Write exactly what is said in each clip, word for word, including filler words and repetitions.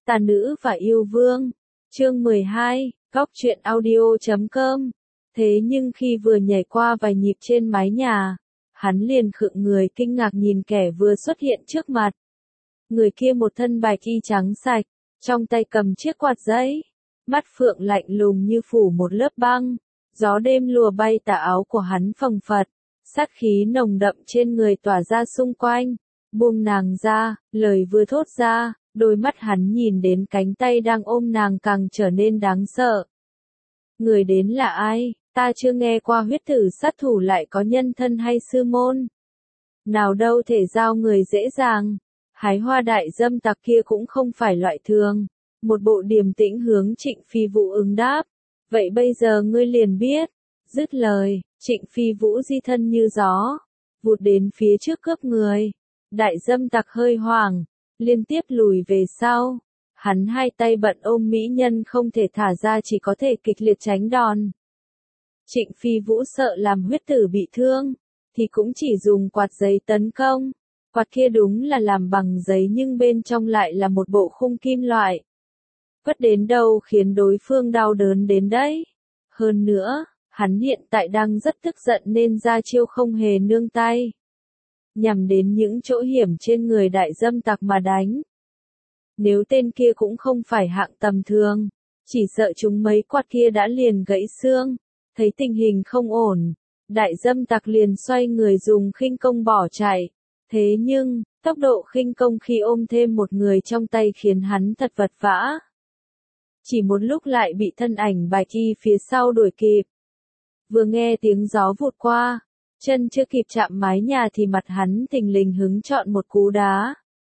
Tà nữ và yêu vương. Chương mười hai, góc truyện audio chấm com. Thế nhưng khi vừa nhảy qua vài nhịp trên mái nhà, hắn liền khựng người kinh ngạc nhìn kẻ vừa xuất hiện trước mặt. Người kia một thân bạch y trắng sạch, trong tay cầm chiếc quạt giấy, mắt phượng lạnh lùng như phủ một lớp băng, gió đêm lùa bay tà áo của hắn phồng phật, sát khí nồng đậm trên người tỏa ra xung quanh. Buông nàng ra, lời vừa thốt ra, đôi mắt hắn nhìn đến cánh tay đang ôm nàng càng trở nên đáng sợ. Người đến là ai? Ta chưa nghe qua huyết tử sát thủ lại có nhân thân hay sư môn. Nào đâu thể giao người dễ dàng. Hái hoa đại dâm tặc kia cũng không phải loại thường. Một bộ điềm tĩnh hướng Trịnh Phi Vũ ứng đáp. Vậy bây giờ ngươi liền biết. Dứt lời, Trịnh Phi Vũ di thân như gió, vụt đến phía trước cướp người. Đại dâm tặc hơi hoảng, liên tiếp lùi về sau. Hắn hai tay bận ôm mỹ nhân không thể thả ra, chỉ có thể kịch liệt tránh đòn. Trịnh Phi Vũ sợ làm huyết tử bị thương, thì cũng chỉ dùng quạt giấy tấn công. Quạt kia đúng là làm bằng giấy nhưng bên trong lại là một bộ khung kim loại. Vất đến đâu khiến đối phương đau đớn đến đấy. Hơn nữa, hắn hiện tại đang rất tức giận nên ra chiêu không hề nương tay. Nhằm đến những chỗ hiểm trên người đại dâm tặc mà đánh. Nếu tên kia cũng không phải hạng tầm thường, chỉ sợ chúng mấy quạt kia đã liền gãy xương. Thấy tình hình không ổn, đại dâm tặc liền xoay người dùng khinh công bỏ chạy. Thế nhưng, tốc độ khinh công khi ôm thêm một người trong tay khiến hắn thật vật vã. Chỉ một lúc lại bị thân ảnh bạch y phía sau đuổi kịp. Vừa nghe tiếng gió vụt qua, chân chưa kịp chạm mái nhà thì mặt hắn thình lình hứng chọn một cú đá.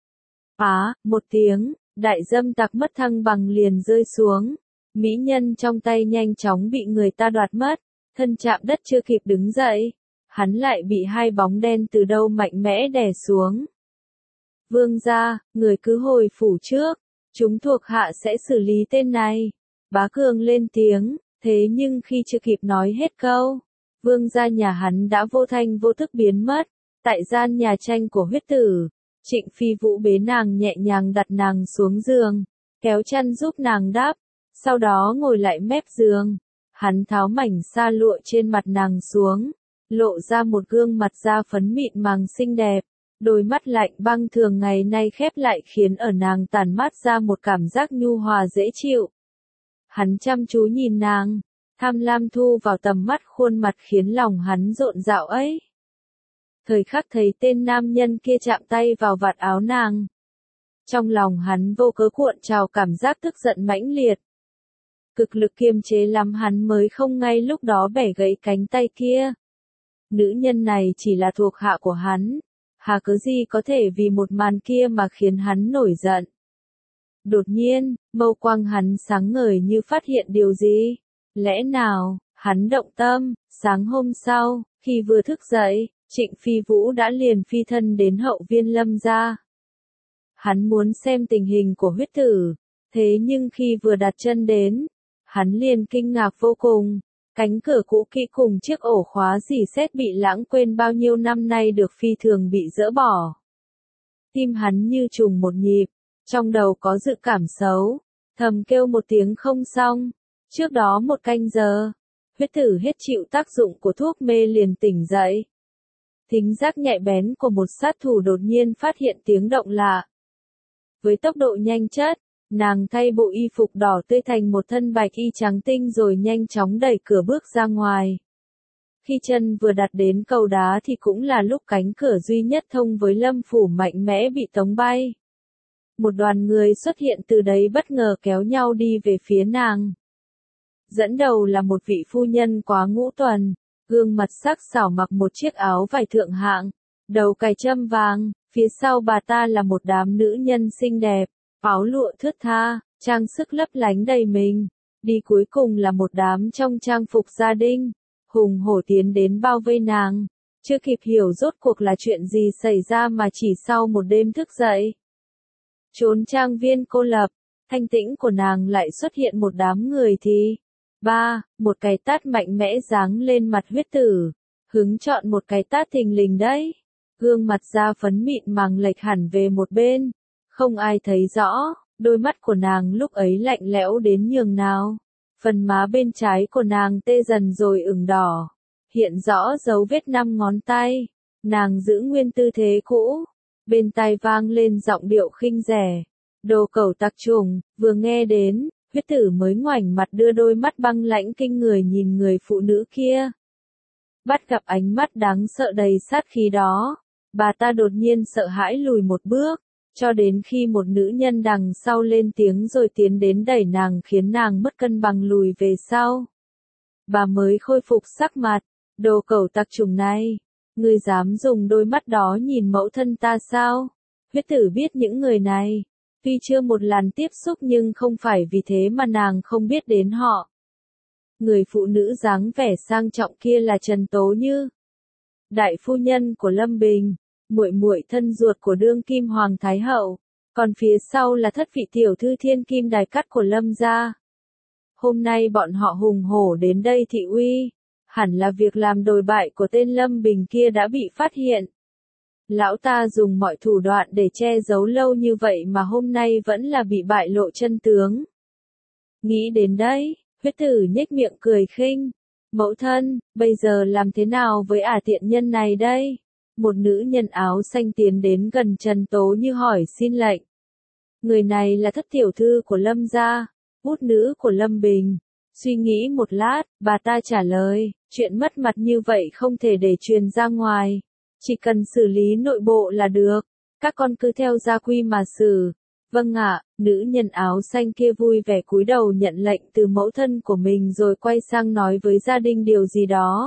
Á, một tiếng, đại dâm tặc mất thăng bằng liền rơi xuống. Mỹ nhân trong tay nhanh chóng bị người ta đoạt mất, thân chạm đất chưa kịp đứng dậy. Hắn lại bị hai bóng đen từ đâu mạnh mẽ đè xuống. Vương gia, người cứ hồi phủ trước, chúng thuộc hạ sẽ xử lý tên này. Bá Cường lên tiếng, thế nhưng khi chưa kịp nói hết câu, vương gia nhà hắn đã vô thanh vô thức biến mất. Tại gian nhà tranh của huyết tử, Trịnh Phi Vũ bế nàng nhẹ nhàng đặt nàng xuống giường, kéo chăn giúp nàng đắp, sau đó ngồi lại mép giường. Hắn tháo mảnh sa lụa trên mặt nàng xuống, lộ ra một gương mặt da phấn mịn màng xinh đẹp, đôi mắt lạnh băng thường ngày nay khép lại khiến ở nàng tản mát ra một cảm giác nhu hòa dễ chịu. Hắn chăm chú nhìn nàng, tham lam thu vào tầm mắt khuôn mặt khiến lòng hắn rộn rạo ấy. Thời khắc thấy tên nam nhân kia chạm tay vào vạt áo nàng, trong lòng hắn vô cớ cuộn trào cảm giác tức giận mãnh liệt. Cực lực kiềm chế lắm hắn mới không ngay lúc đó bẻ gãy cánh tay kia. Nữ nhân này chỉ là thuộc hạ của hắn, hà cớ gì có thể vì một màn kia mà khiến hắn nổi giận. Đột nhiên, mâu quang hắn sáng ngời như phát hiện điều gì. Lẽ nào, hắn động tâm. Sáng hôm sau, khi vừa thức dậy, Trịnh Phi Vũ đã liền phi thân đến hậu viên Lâm gia. Hắn muốn xem tình hình của huyết tử, thế nhưng khi vừa đặt chân đến, hắn liền kinh ngạc vô cùng. Cánh cửa cũ kỹ cùng chiếc ổ khóa rỉ sét bị lãng quên bao nhiêu năm nay được phi thường bị dỡ bỏ. Tim hắn như trùng một nhịp, trong đầu có dự cảm xấu, thầm kêu một tiếng không xong. Trước đó một canh giờ, huyết tử hết chịu tác dụng của thuốc mê liền tỉnh dậy. Thính giác nhạy bén của một sát thủ đột nhiên phát hiện tiếng động lạ. Với tốc độ nhanh chất, nàng thay bộ y phục đỏ tươi thành một thân bạch y trắng tinh rồi nhanh chóng đẩy cửa bước ra ngoài. Khi chân vừa đặt đến cầu đá thì cũng là lúc cánh cửa duy nhất thông với Lâm phủ mạnh mẽ bị tống bay. Một đoàn người xuất hiện từ đấy bất ngờ kéo nhau đi về phía nàng. Dẫn đầu là một vị phu nhân quá ngũ tuần, gương mặt sắc sảo mặc một chiếc áo vải thượng hạng, đầu cài châm vàng, phía sau bà ta là một đám nữ nhân xinh đẹp. Áo lụa thướt tha, trang sức lấp lánh đầy mình. Đi cuối cùng là một đám trong trang phục gia đình, hùng hổ tiến đến bao vây nàng. Chưa kịp hiểu rốt cuộc là chuyện gì xảy ra mà chỉ sau một đêm thức dậy. Trốn trang viên cô lập, thanh tĩnh của nàng lại xuất hiện một đám người thì. Ba, một cái tát mạnh mẽ giáng lên mặt huyết tử. Hứng chọn một cái tát thình lình đấy. Gương mặt da phấn mịn màng lệch hẳn về một bên. Không ai thấy rõ, Đôi mắt của nàng lúc ấy lạnh lẽo đến nhường nào. Phần má bên trái của nàng tê dần rồi ửng đỏ. Hiện rõ dấu vết năm ngón tay. Nàng giữ nguyên tư thế cũ. Bên tai vang lên giọng điệu khinh rẻ. Đồ cẩu tặc trùng, vừa nghe đến, huyết tử mới ngoảnh mặt đưa đôi mắt băng lãnh kinh người nhìn người phụ nữ kia. Bắt gặp ánh mắt đáng sợ đầy sát khí đó, bà ta đột nhiên sợ hãi lùi một bước, cho đến khi một nữ nhân đằng sau lên tiếng rồi tiến đến đẩy nàng khiến nàng mất cân bằng lùi về sau. Bà mới khôi phục sắc mặt, đồ cẩu tặc trùng này, ngươi dám dùng đôi mắt đó nhìn mẫu thân ta sao? Huyết tử biết những người này, tuy chưa một lần tiếp xúc nhưng không phải vì thế mà nàng không biết đến họ. Người phụ nữ dáng vẻ sang trọng kia là Trần Tố Như, đại phu nhân của Lâm Bình, muội muội thân ruột của đương kim hoàng thái hậu, còn phía sau là thất vị tiểu thư thiên kim đài cát của Lâm gia. Hôm nay bọn họ hùng hổ đến đây thị uy, hẳn là việc làm đồi bại của tên Lâm Bình kia đã bị phát hiện. Lão ta dùng mọi thủ đoạn để che giấu lâu như vậy mà hôm nay vẫn là bị bại lộ chân tướng. Nghĩ đến đây, huyết tử nhếch miệng cười khinh. Mẫu thân, bây giờ làm thế nào với ả tiện nhân này đây? Một nữ nhân áo xanh tiến đến gần Trần Tố Như hỏi xin lệnh. Người này là thất tiểu thư của Lâm gia, út nữ của Lâm Bình. Suy nghĩ một lát, bà ta trả lời, chuyện mất mặt như vậy không thể để truyền ra ngoài. Chỉ cần xử lý nội bộ là được, các con cứ theo gia quy mà xử. Vâng ạ, nữ nhân áo xanh kia vui vẻ cúi đầu nhận lệnh từ mẫu thân của mình rồi quay sang nói với gia đình điều gì đó.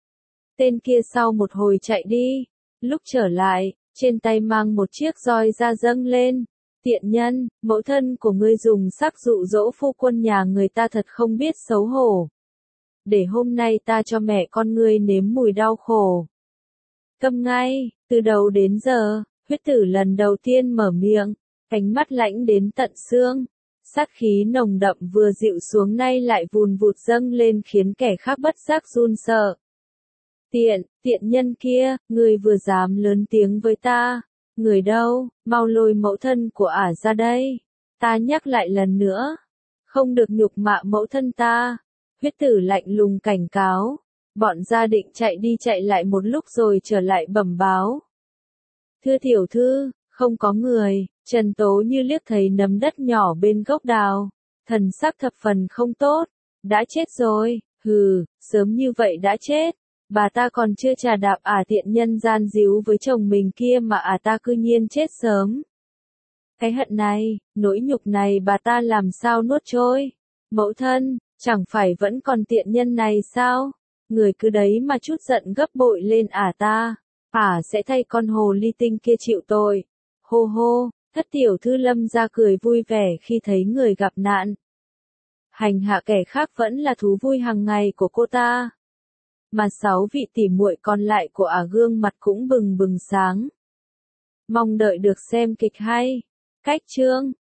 Tên kia sau một hồi chạy đi, lúc trở lại, trên tay mang một chiếc roi da dâng lên. Tiện nhân, mẫu thân của ngươi dùng sắc dụ dỗ phu quân nhà người ta thật không biết xấu hổ. Để hôm nay ta cho mẹ con ngươi nếm mùi đau khổ. Câm ngay, từ đầu đến giờ, huyết tử lần đầu tiên mở miệng, ánh mắt lãnh đến tận xương, sát khí nồng đậm vừa dịu xuống nay lại vùn vụt dâng lên khiến kẻ khác bất giác run sợ. Tiện, tiện nhân kia, người vừa dám lớn tiếng với ta, người đâu, mau lôi mẫu thân của ả ra đây, ta nhắc lại lần nữa, không được nhục mạ mẫu thân ta, huyết tử lạnh lùng cảnh cáo. Bọn gia định chạy đi chạy lại một lúc rồi trở lại bẩm báo. Thưa tiểu thư, không có người, Trần Tố Như liếc thấy nấm đất nhỏ bên gốc đào, thần sắc thập phần không tốt, đã chết rồi, hừ, sớm như vậy đã chết, bà ta còn chưa trà đạp ả tiện nhân gian díu với chồng mình kia mà ả ta cư nhiên chết sớm. Cái hận này, nỗi nhục này bà ta làm sao nuốt trôi, mẫu thân, chẳng phải vẫn còn tiện nhân này sao? Người cứ đấy mà chút giận gấp bội lên ả ta, ả sẽ thay con hồ ly tinh kia chịu tội. Hô hô, thất tiểu thư Lâm gia cười vui vẻ khi thấy người gặp nạn. Hành hạ kẻ khác vẫn là thú vui hàng ngày của cô ta. Mà sáu vị tỉ muội còn lại của ả gương mặt cũng bừng bừng sáng. Mong đợi được xem kịch hay. Cách chương